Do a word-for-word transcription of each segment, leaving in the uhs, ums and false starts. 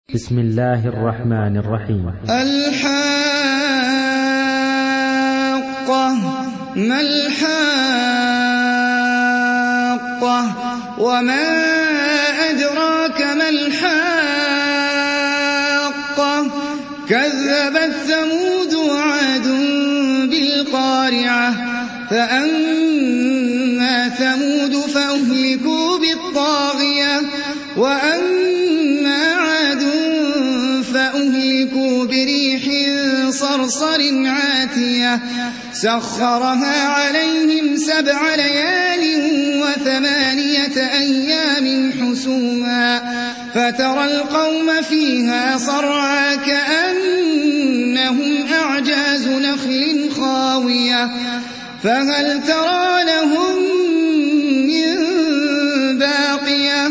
بسم الله الرحمن الرحيم. الحاقة. ما الحاقة وما أدراك ما الحاقة. كذبت ثمود وعاد بالقارعة فأما ثمود فأهلكوا بالطاغية وأما عاد فأهلكوا بريح صرصر عاتية سخرها عليهم سبع ليال وثمانية أيام حسوما فترى القوم فيها صرعى كأنهم أعجاز نخل خاوية فهل ترى لهم من باقية.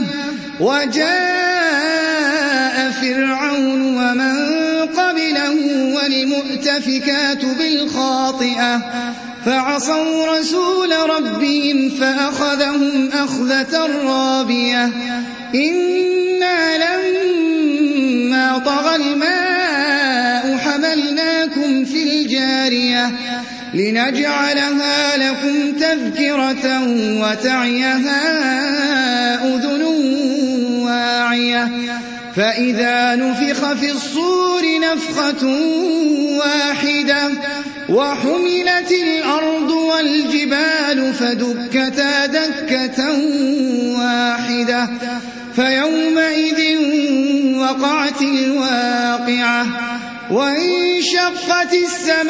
وجاء فرعون ومن قبله والمؤتفكات بالخاطئة فعصوا رسول ربهم فأخذهم أخذة رابية. إنا لما طغى الماء حملناكم في الجارية لنجعلها لكم تذكرة وتعيها أذن واعية. فإذا نفخ في الصور نفخة واحدة وحملت الأرض والجبال فدكتا دكة واحدة فيومئذ وقعت الواقعة وانشقت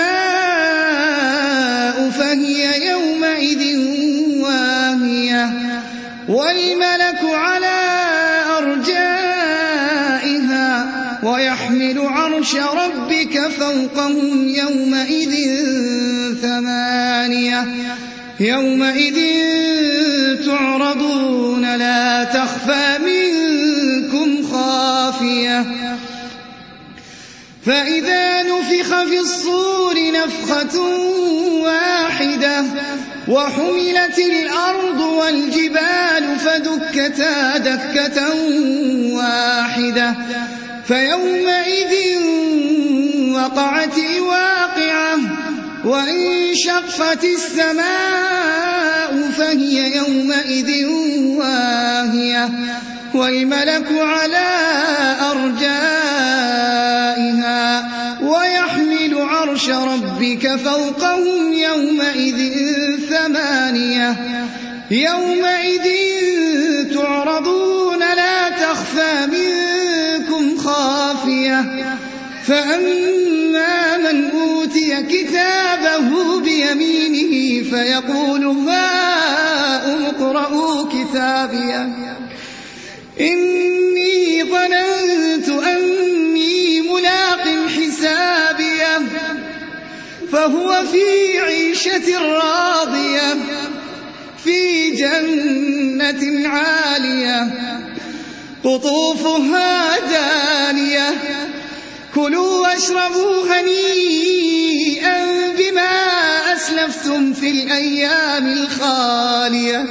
السماء فهي يومئذ واهية والملك على أرجائها ويحمل عرش ربك فوقهم يومئذ ثمانية. يومئذ تعرضون لا تخفى منكم خافية. فإذا نفخ في الصور نفخة واحدة وحملت الأرض والجبال فدكتا دكة واحدة فيومئذ وقعت الواقعة وانشقت السماء فهي يومئذ واهية والملك على أرجائها ويحمل عرش ربك فوقهم يومئذ ثمانية. يومئذ تعرضون لا تخفى منكم خافية. فأما من أوتي كتابه بيمينه فيقول هاؤم اقرءوا كتابيه إني ظننت أني ملاق حسابيه فهو في عيشة راضية في جنة عالية قطوفها دانية كلوا واشربوا هنيئا بما أسلفتم في الأيام الخالية.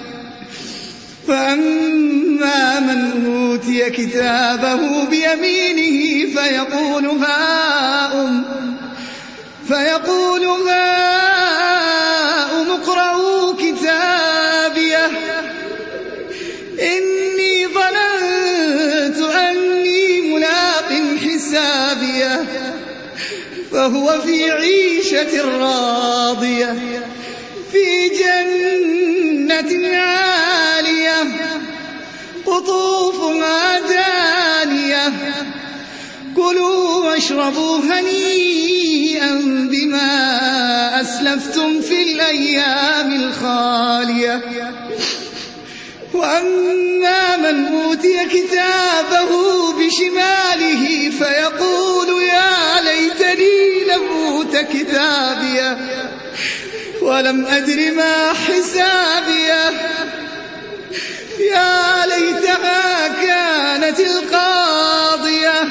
فأما من أوتي كتابه بيمينه فيقول هاؤم فيقول هاؤم اقرءوا كتابيه إني ظننت أني ملاق حسابيه فهو في عيشة راضية في جنة عالية قطوفها دانية كلوا واشربوا هنيئا بما أسلفتم في الأيام الخالية. وأما من أوتي كتابه بشماله فيقول يا ليتني لم أوت كتابيه ولم أدر ما حسابيه يا ليتها كانت القاضية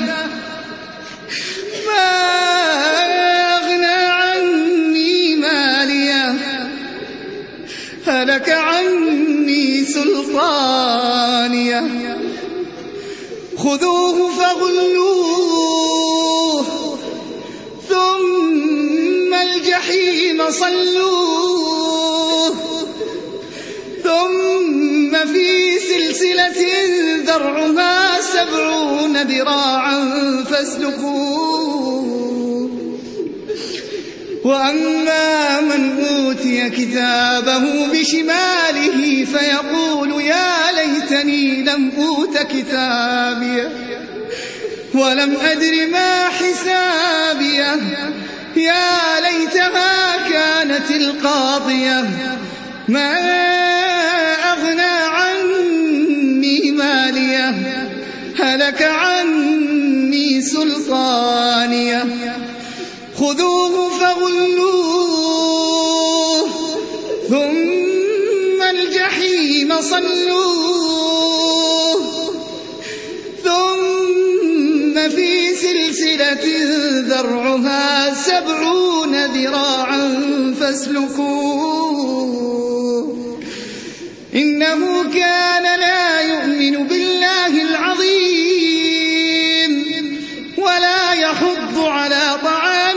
ما أغنى عني ماليه هلك عني سلطانيه خذوه فغلوه فصلوه ثم في سلسلة ذرعها سبعون ذراعا فاسلكوه وأما من أوتي كتابه بشماله فيقول يا ليتني لم أوت كتابيه ولم أدر ما حسابيه يا ليتها كانت القاضية ما أغنى عني ماليه هلك عني سلطانيه خذوه فغلوه ثم الجحيم صلوه ثم في سلسلة ذرعها سبعون ذراعا فاسلكوه إنه كان لا يؤمن بالله العظيم ولا يحض على طعام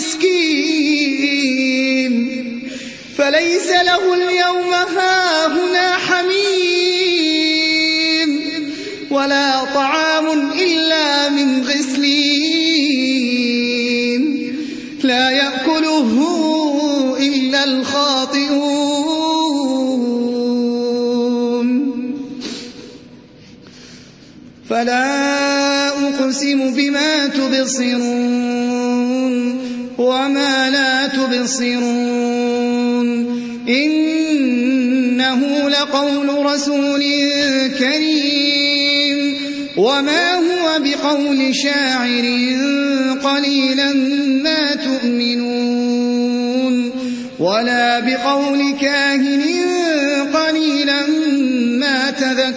المسكين فليس له اليوم هاهنا حميم ولا طعام إلا من غسلين لا يأكله إلا الخاطئون فلا أقسم بما تبصرون وما لا تبصرون إنه لقول رسول كريم وما هو بقول شاعر قليلا ما تؤمنون ولا بقول كاهن قليلا ما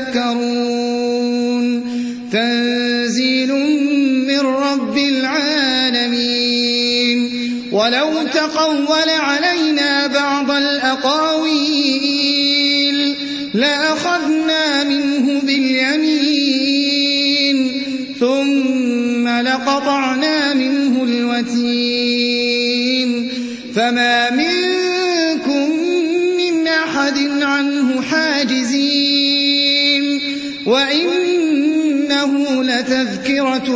تذكرون تنزيل من رب العالمين ولو تقول علينا بعض الأقاويل لأخذنا منه باليمين ثم لقطعنا منه الوتين فما منكم من أحد عنه حاجزين وإنه لتذكرة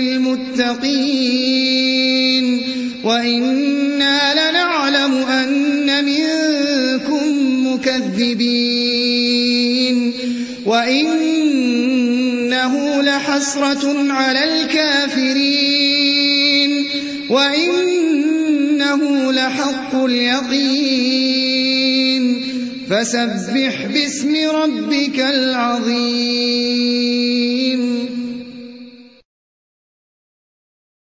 للمتقين وإنا لنعلم أن منكم مكذبين وإنه لحسرة على الكافرين وإنه لحق اليقين فسبح باسم ربك العظيم